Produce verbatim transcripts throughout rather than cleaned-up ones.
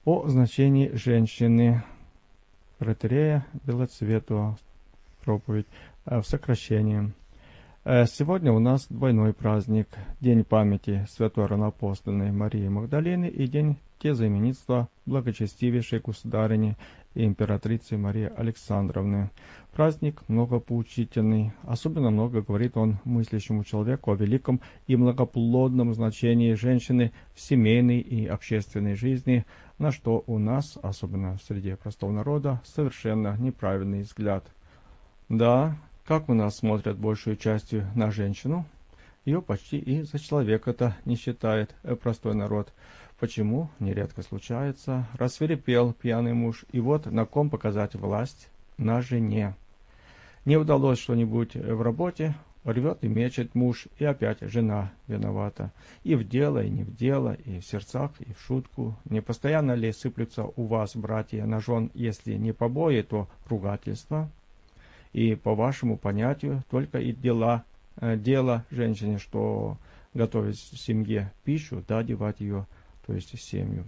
О значении женщины. Протоиерея Белоцвету. Проповедь в сокращении. Сегодня у нас двойной праздник. День памяти святой равноапостольной Марии Магдалины и день тезаименитства благочестивейшей государыни и императрицы Марии Александровны. Праздник многопоучительный. Особенно много говорит он мыслящему человеку о великом и многоплодном значении женщины в семейной и общественной жизни, на что у нас, особенно в среде простого народа, совершенно неправильный взгляд. Да, как у нас смотрят большую частью на женщину? Ее почти и за человека-то не считает простой народ. Почему? Нередко случается. Рассвирепел пьяный муж, и вот на ком показать власть? На жене. Не удалось что-нибудь в работе, рвет и мечет муж, и опять жена виновата. И в дело, и не в дело, и в сердцах, и в шутку. Не постоянно ли сыплются у вас, братья, на жен, если не побои, то ругательства? И по вашему понятию только и дела, э, дело женщине, что готовить в семье пищу, да одевать ее, то есть семью.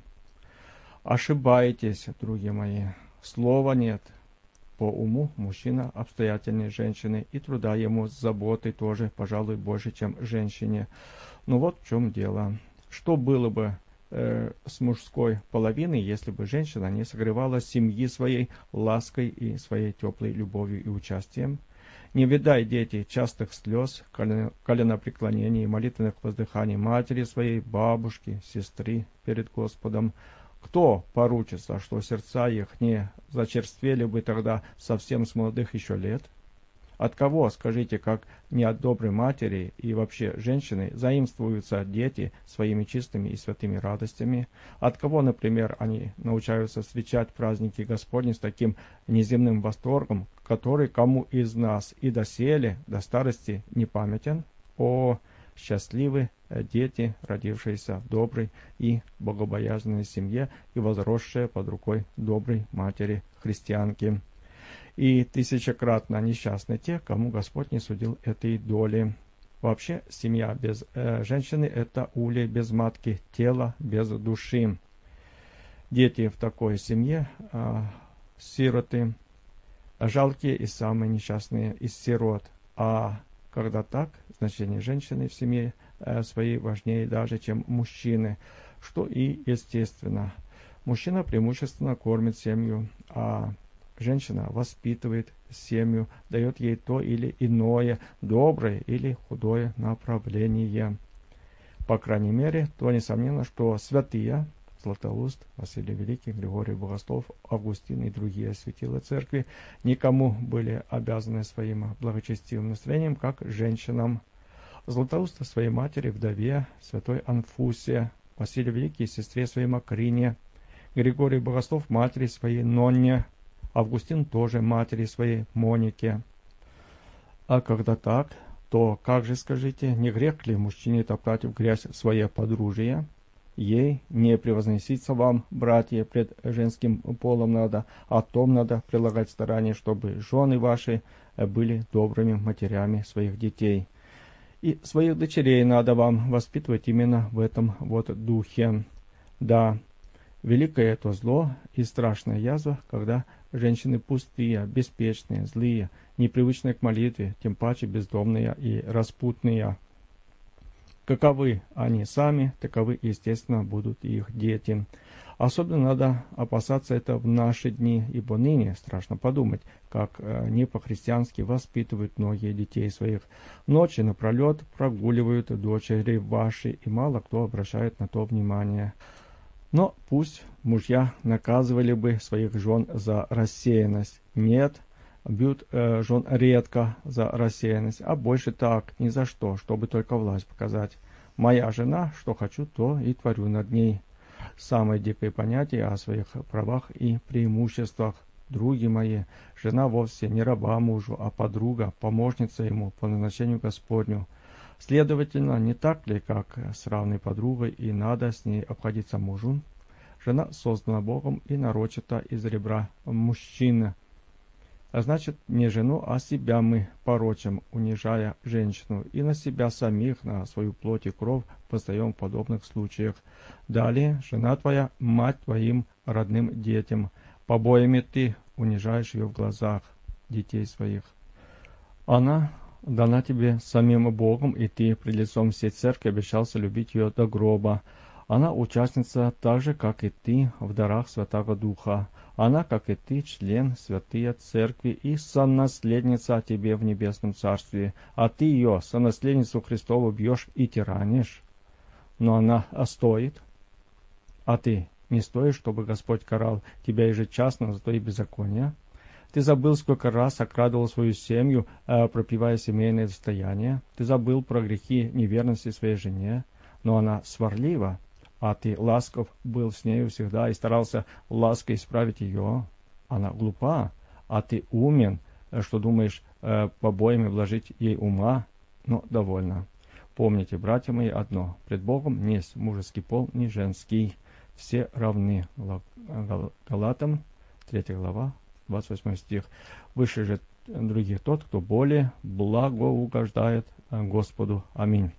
Ошибаетесь, друзья мои, слова нет. По уму мужчина обстоятельнее женщины, и труда ему с заботой тоже, пожалуй, больше, чем женщине. Но вот в чем дело. Что было бы э, с мужской половиной, если бы женщина не согревала семьи своей лаской и своей теплой любовью и участием? Не видай, дети, частых слез, коленопреклонений, молитвенных воздыханий матери своей, бабушки, сестры перед Господом. Кто поручится, что сердца их не зачерствели бы тогда совсем с молодых еще лет? От кого, скажите, как не от доброй матери и вообще женщины, заимствуются дети своими чистыми и святыми радостями? От кого, например, они научаются встречать праздники Господни с таким неземным восторгом, который кому из нас и доселе, до старости не памятен? О, счастливы дети, родившиеся в доброй и богобоязненной семье и возросшие под рукой доброй матери-христианки. И тысячекратно несчастны те, кому Господь не судил этой доли. Вообще, семья без э, женщины – это улей без матки, тело без души. Дети в такой семье э, – сироты, жалкие и самые несчастные из сирот. А когда так, значение женщины в семье э, своей важнее даже, чем мужчины, что и естественно. Мужчина преимущественно кормит семью, а женщина воспитывает семью, дает ей то или иное, доброе или худое направление. По крайней мере, то несомненно, что святые Златоуст, Василий Великий, Григорий Богослов, Августин и другие светила церкви никому были обязаны своим благочестивым настроением, как женщинам. Златоуст своей матери, вдове, святой Анфусе, Василий Великий сестре своей Макрине, Григорий Богослов матери своей Нонне, Августин тоже матери своей Монике. А когда так, то как же, скажите, не грех ли мужчине топтать в грязь свое подружие? Ей не превозноситься вам, братья, пред женским полом надо, а о том надо прилагать старания, чтобы жены ваши были добрыми матерями своих детей. И своих дочерей надо вам воспитывать именно в этом вот духе. Да, великое это зло и страшная язва, когда женщины пустые, беспечные, злые, непривычные к молитве, тем паче бездомные и распутные. Каковы они сами, таковы, естественно, будут и их дети. Особенно надо опасаться это в наши дни, ибо ныне страшно подумать, как не по-христиански воспитывают многие детей своих. Ночи напролет прогуливают дочери ваши, и мало кто обращает на то внимание. Но пусть мужья наказывали бы своих жен за рассеянность. Нет, бьют э, жен редко за рассеянность, а больше так, ни за что, чтобы только власть показать. Моя жена, что хочу, то и творю над ней. Самое дикое понятие о своих правах и преимуществах. Други мои, жена вовсе не раба мужу, а подруга, помощница ему по назначению Господню. Следовательно, не так ли, как с равной подругой, и надо с ней обходиться мужу? Жена создана Богом и нарочита из ребра мужчины. А значит, не жену, а себя мы порочим, унижая женщину, и на себя самих, на свою плоть и кровь восстаем в подобных случаях. Далее, жена твоя, мать твоим родным детям, побоями ты унижаешь ее в глазах детей своих. Она дана тебе самим Богом, и ты пред лицом всей церкви обещался любить ее до гроба. Она участница так же, как и ты, в дарах Святого Духа. Она, как и ты, член святые церкви и сонаследница о тебе в небесном царстве. А ты ее, сонаследницу Христову, бьешь и тиранишь. Но она стоит. А ты не стоишь, чтобы Господь карал тебя ежечасно за твои беззакония? Ты забыл, сколько раз окрадывал свою семью, пропивая семейное достояние. Ты забыл про грехи неверности своей жене, но она сварлива, а ты ласков был с нею всегда и старался лаской исправить ее. Она глупа, а ты умен, что думаешь побоями вложить ей ума, но довольно. Помните, братья мои, одно: пред Богом не есть мужеский пол, ни женский. Все равны. Галатам, третья глава, двадцать восьмой стих. Выше же других тот, кто более благоугождает Господу. Аминь.